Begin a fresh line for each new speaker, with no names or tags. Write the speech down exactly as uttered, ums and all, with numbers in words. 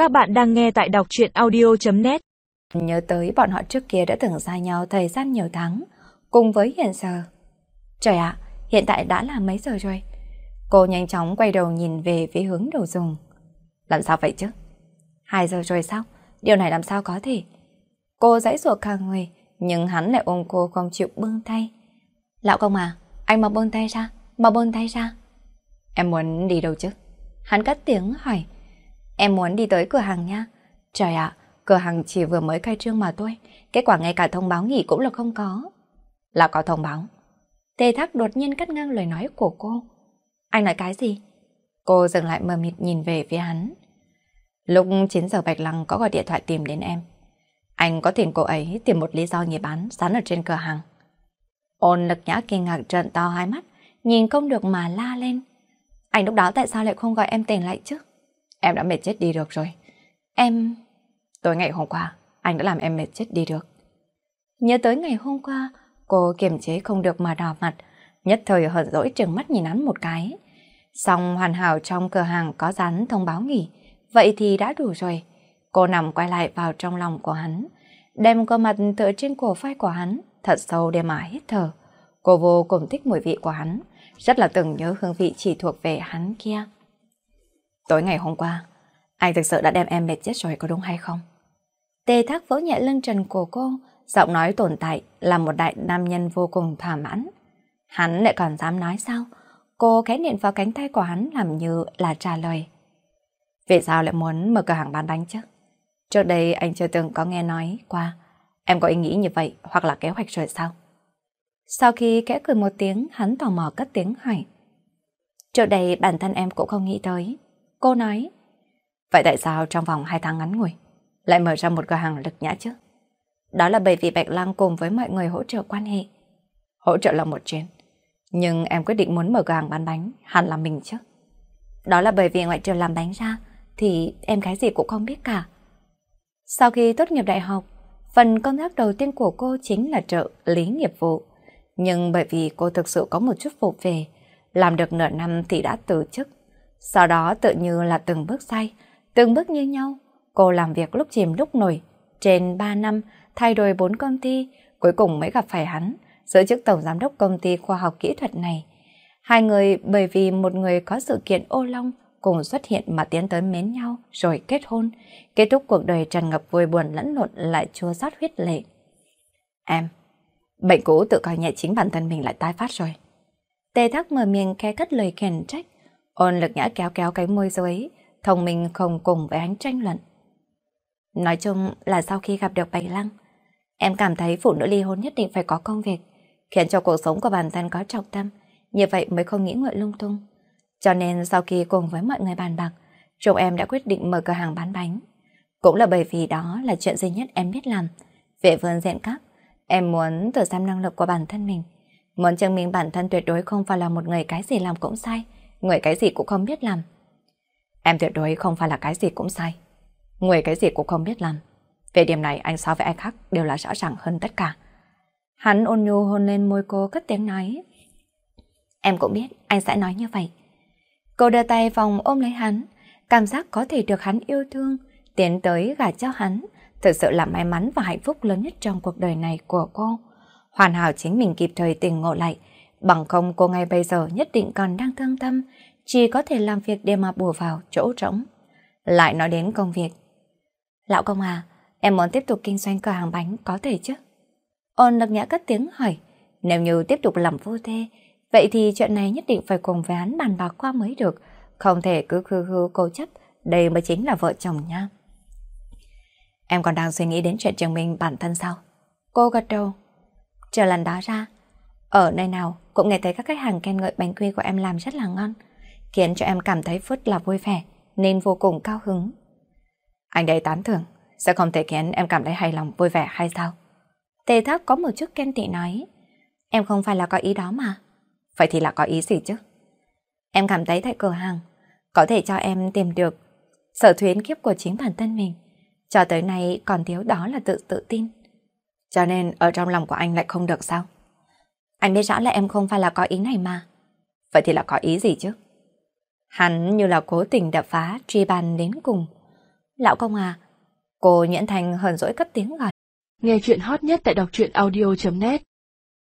Các bạn đang nghe tại đọc truyện audio chấm net.
Nhớ tới bọn họ trước kia đã từng xa nhau thời gian nhiều tháng, cùng với hiện giờ. Trời ạ, hiện tại đã là mấy giờ rồi? Cô nhanh chóng quay đầu nhìn về phía hướng đồ dùng. Làm sao vậy chứ? Hai giờ rồi sao? Điều này làm sao có thể? Cô giãy giụa cả người, nhưng hắn lại ôm cô không chịu buông tay. Lão công à, anh mau buông tay ra, mau buông tay ra. Em muốn đi đâu chứ? Hắn cất tiếng hỏi. Em muốn đi tới cửa hàng nha. Trời ạ, cửa hàng chỉ vừa mới khai trương mà thôi, kết quả ngay cả thông báo nghỉ cũng là không có. Là có thông báo. Tề Thác đột nhiên cắt ngang lời nói của cô. Anh nói cái gì? Cô dừng lại mờ mịt nhìn về phía hắn. Lúc chín giờ Bạch Lăng có gọi điện thoại tìm đến em. Anh có thỉnh cô ấy tìm một lý do nghỉ bán dán ở trên cửa hàng. Ôn Lực Nhã kinh ngạc trợn to hai mắt, nhìn không được mà la lên. Anh lúc đó tại sao lại không gọi em tỉnh lại chứ? Em đã mệt chết đi được rồi. Em... Tối ngày hôm qua, anh đã làm em mệt chết đi được. Nhớ tới ngày hôm qua, cô kiềm chế không được mà đỏ mặt, nhất thời hờn dỗi trừng mắt nhìn hắn một cái. Xong hoàn hảo trong cửa hàng có dán thông báo nghỉ, vậy thì đã đủ rồi. Cô nằm quay lại vào trong lòng của hắn, đem cơ mặt tựa trên cổ vai của hắn, thật sâu để mà hít thở. Cô vô cùng thích mùi vị của hắn, rất là từng nhớ hương vị chỉ thuộc về hắn kia. Tối ngày hôm qua, anh thực sự đã đem em mệt chết rồi có đúng hay không? Tề Thác vỗ nhẹ lưng trần của cô, giọng nói tồn tại là một đại nam nhân vô cùng thỏa mãn. Hắn lại còn dám nói sao? Cô khẽ nện vào cánh tay của hắn làm như là trả lời. Vì sao lại muốn mở cửa hàng bán bánh chứ? Trước đây anh chưa từng có nghe nói qua. Em có ý nghĩ như vậy hoặc là kế hoạch rồi sao? Sau khi khẽ cười một tiếng, hắn tò mò cất tiếng hỏi. Trước đây bản thân em cũng không nghĩ tới. Cô nói. Vậy tại sao trong vòng hai tháng ngắn ngủi lại mở ra một cửa hàng Lực Nhã chứ? Đó là bởi vì Bạch Lăng cùng với mọi người hỗ trợ quan hệ. Hỗ trợ là một chuyện, nhưng em quyết định muốn mở cửa hàng bán bánh hẳn là mình chứ. Đó là bởi vì ngoại trừ làm bánh ra thì em cái gì cũng không biết cả. Sau khi tốt nghiệp đại học, phần công tác đầu tiên của cô chính là trợ lý nghiệp vụ. Nhưng bởi vì cô thực sự có một chút vụ về, làm được nửa năm thì đã từ chức. Sau đó tự như là từng bước sai, từng bước như nhau. Cô làm việc lúc chìm lúc nổi, trên ba năm, thay đổi bốn công ty, cuối cùng mới gặp phải hắn, giữ chức tổng giám đốc công ty khoa học kỹ thuật này. Hai người bởi vì một người có sự kiện ô long cùng xuất hiện mà tiến tới mến nhau rồi kết hôn, kết thúc cuộc đời tràn ngập vui buồn lẫn lộn lại chua xót huyết lệ. Em, bệnh cũ tự coi nhẹ chính bản thân mình lại tái phát rồi. Tề Thác mở miệng khẽ cất lời khiển trách. Ôn Lực Nhã kéo kéo cái môi dưới, thông minh không cùng với hắn tranh luận. Nói chung là sau khi gặp được Bạch Lăng, em cảm thấy phụ nữ ly hôn nhất định phải có công việc, khiến cho cuộc sống của bản thân có trọng tâm, như vậy mới không nghĩ ngợi lung tung. Cho nên sau khi cùng với mọi người bàn bạc, chúng em đã quyết định mở cửa hàng bán bánh. Cũng là bởi vì đó là chuyện duy nhất em biết làm. Về phương diện khác, em muốn thử xem năng lực của bản thân mình, muốn chứng minh bản thân tuyệt đối không phải là một người cái gì làm cũng sai, người cái gì cũng không biết làm. Em tuyệt đối không phải là cái gì cũng sai, người cái gì cũng không biết làm. Về điểm này anh so với ai khác đều là rõ ràng hơn tất cả. Hắn ôn nhu hôn lên môi cô cất tiếng nói. Em cũng biết anh sẽ nói như vậy. Cô đưa tay vòng ôm lấy hắn, cảm giác có thể được hắn yêu thương, tiến tới gả cho hắn, thực sự là may mắn và hạnh phúc lớn nhất trong cuộc đời này của cô. Hoàn hảo chính mình kịp thời tỉnh ngộ lại, bằng không cô ngay bây giờ nhất định còn đang thương tâm, chỉ có thể làm việc để mà bù vào chỗ trống. Lại nói đến công việc. Lão công à, em muốn tiếp tục kinh doanh cửa hàng bánh có thể chứ? Ôn Lực Nhã cất tiếng hỏi. Nếu như tiếp tục làm vô thê, vậy thì chuyện này nhất định phải cùng với hắn bàn bạc qua mới được, không thể cứ khư khư cố chấp, đây mới chính là vợ chồng nha. Em còn đang suy nghĩ đến chuyện chứng minh bản thân sao? Cô gật đầu. Chờ lần đó ra, ở nơi nào cũng nghe thấy các khách hàng khen ngợi bánh quy của em làm rất là ngon, khiến cho em cảm thấy rất là vui vẻ, nên vô cùng cao hứng. Anh đây tán thưởng, sẽ không thể khiến em cảm thấy hài lòng vui vẻ hay sao? Tề Thác có một chút ghen tị nói. Em không phải là có ý đó mà. Vậy thì là có ý gì chứ? Em cảm thấy tại cửa hàng có thể cho em tìm được sở thuyến kiếp của chính bản thân mình. Cho tới nay còn thiếu đó là tự tự tin. Cho nên ở trong lòng của anh lại không được sao? Anh biết rõ là em không phải là có ý này mà. Vậy thì là có ý gì chứ? Hắn như là cố tình đập phá truy bàn đến cùng. Lão công à. Cô Nhuyễn Thành hờn dỗi cất tiếng gọi.
Nghe chuyện hot nhất tại đọc truyện audio chấm net.